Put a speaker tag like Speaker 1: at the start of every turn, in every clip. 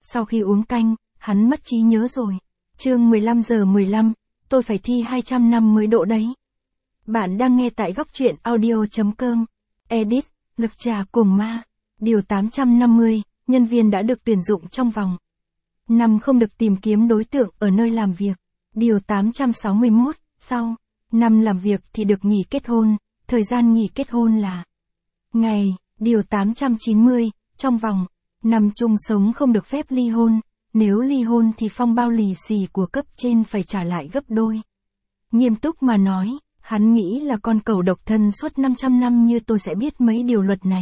Speaker 1: Sau khi uống canh, hắn mất trí nhớ rồi. Chương 15:15, tôi phải thi 250 độ đấy. Bạn đang nghe tại góc truyện audio.com. Edit, lực trà cuồng ma. Điều 850, nhân viên đã được tuyển dụng trong vòng 5 không được tìm kiếm đối tượng ở nơi làm việc. Điều 861, sau 5 làm việc thì được nghỉ kết hôn, thời gian nghỉ kết hôn là ngày. Điều 890, trong vòng 5 chung sống không được phép ly hôn, nếu ly hôn thì phong bao lì xì của cấp trên phải trả lại gấp đôi. Nghiêm túc mà nói, hắn nghĩ là con cẩu độc thân suốt 500 năm như tôi sẽ biết mấy điều luật này.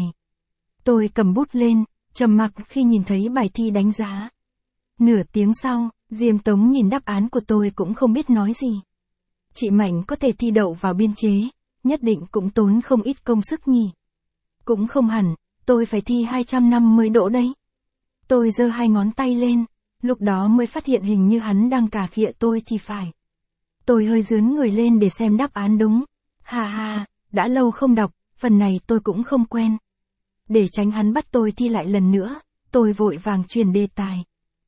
Speaker 1: Tôi cầm bút lên, trầm mặc khi nhìn thấy bài thi đánh giá. Nửa tiếng sau, Diêm Tống nhìn đáp án của tôi cũng không biết nói gì. Chị Mạnh có thể thi đậu vào biên chế, nhất định cũng tốn không ít công sức nhỉ. Cũng không hẳn, tôi phải thi 250 độ đấy. Tôi giơ 2 ngón tay lên, lúc đó mới phát hiện hình như hắn đang cà khịa tôi thì phải. Tôi hơi dướn người lên để xem đáp án đúng. Hà hà, đã lâu không đọc, phần này tôi cũng không quen. Để tránh hắn bắt tôi thi lại lần nữa, tôi vội vàng chuyển đề tài.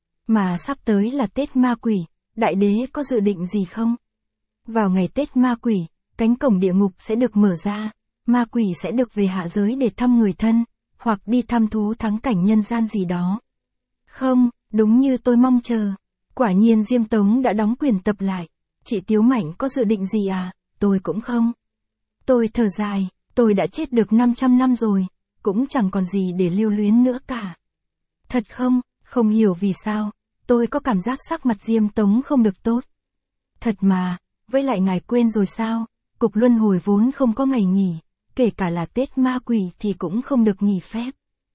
Speaker 1: Mà sắp tới là Tết ma quỷ, đại đế có dự định gì không? Vào ngày Tết ma quỷ, cánh cổng địa ngục sẽ được mở ra, ma quỷ sẽ được về hạ giới để thăm người thân, hoặc đi thăm thú thắng cảnh nhân gian gì đó. Không, đúng như tôi mong chờ. Quả nhiên Diêm Tống đã đóng quyển tập lại. Chị Tiếu Mạnh có dự định gì à? Tôi cũng không. Tôi thở dài, tôi đã chết được 500 năm rồi, cũng chẳng còn gì để lưu luyến nữa cả. Thật không? Không hiểu vì sao, tôi có cảm giác sắc mặt Diêm Tống không được tốt. Thật mà, với lại ngài quên rồi sao, cục luân hồi vốn không có ngày nghỉ, kể cả là Tết ma quỷ thì cũng không được nghỉ phép.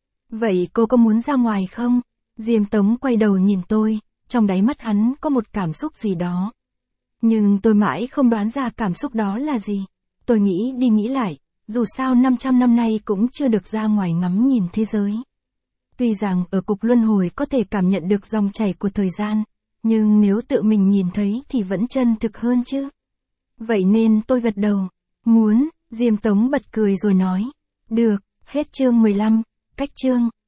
Speaker 1: Vậy cô có muốn ra ngoài không? Diêm Tống quay đầu nhìn tôi, trong đáy mắt hắn có một cảm xúc gì đó. Nhưng tôi mãi không đoán ra cảm xúc đó là gì. Tôi nghĩ đi nghĩ lại, dù sao 500 năm nay cũng chưa được ra ngoài ngắm nhìn thế giới. Tuy rằng ở cục luân hồi có thể cảm nhận được dòng chảy của thời gian, nhưng nếu tự mình nhìn thấy thì vẫn chân thực hơn chứ. Vậy nên tôi gật đầu. Muốn, Diêm Tống bật cười rồi nói. Được, hết chương 15, cách chương.